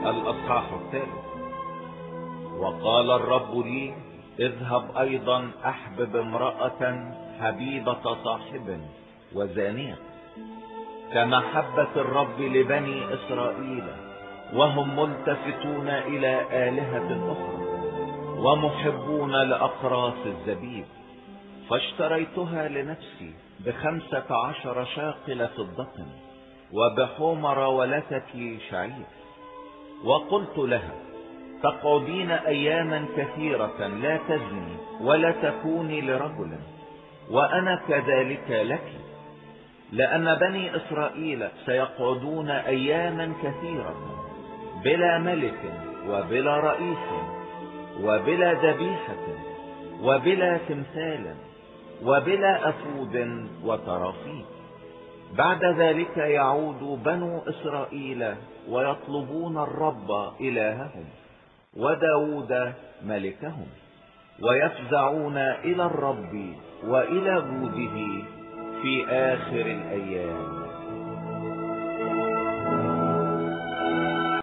الأصحاح 3. وقال الرب لي: اذهب أيضا أحبب امرأة حبيبة صاحب وزانية كمحبة الرب لبني إسرائيل، وهم ملتفتون إلى آلهة أخرى ومحبون لأقراص الزبيب. فاشتريتها لنفسي ب15 شاقل فضة وبحمر ولتة شعير. وقلت لها: تقعدين أياما كثيرة لا تزني ولا تكوني لرجل، وأنا كذلك لك، لأن بني إسرائيل سيقعدون أياما كثيرة بلا ملك وبلا رئيس وبلا ذبيحة وبلا تمثال وبلا أفود وترافيق. بعد ذلك يعود بنو إسرائيل ويطلبون الرب إلههم وداود ملكهم، ويفزعون إلى الرب وإلى جوده في آخر الأيام.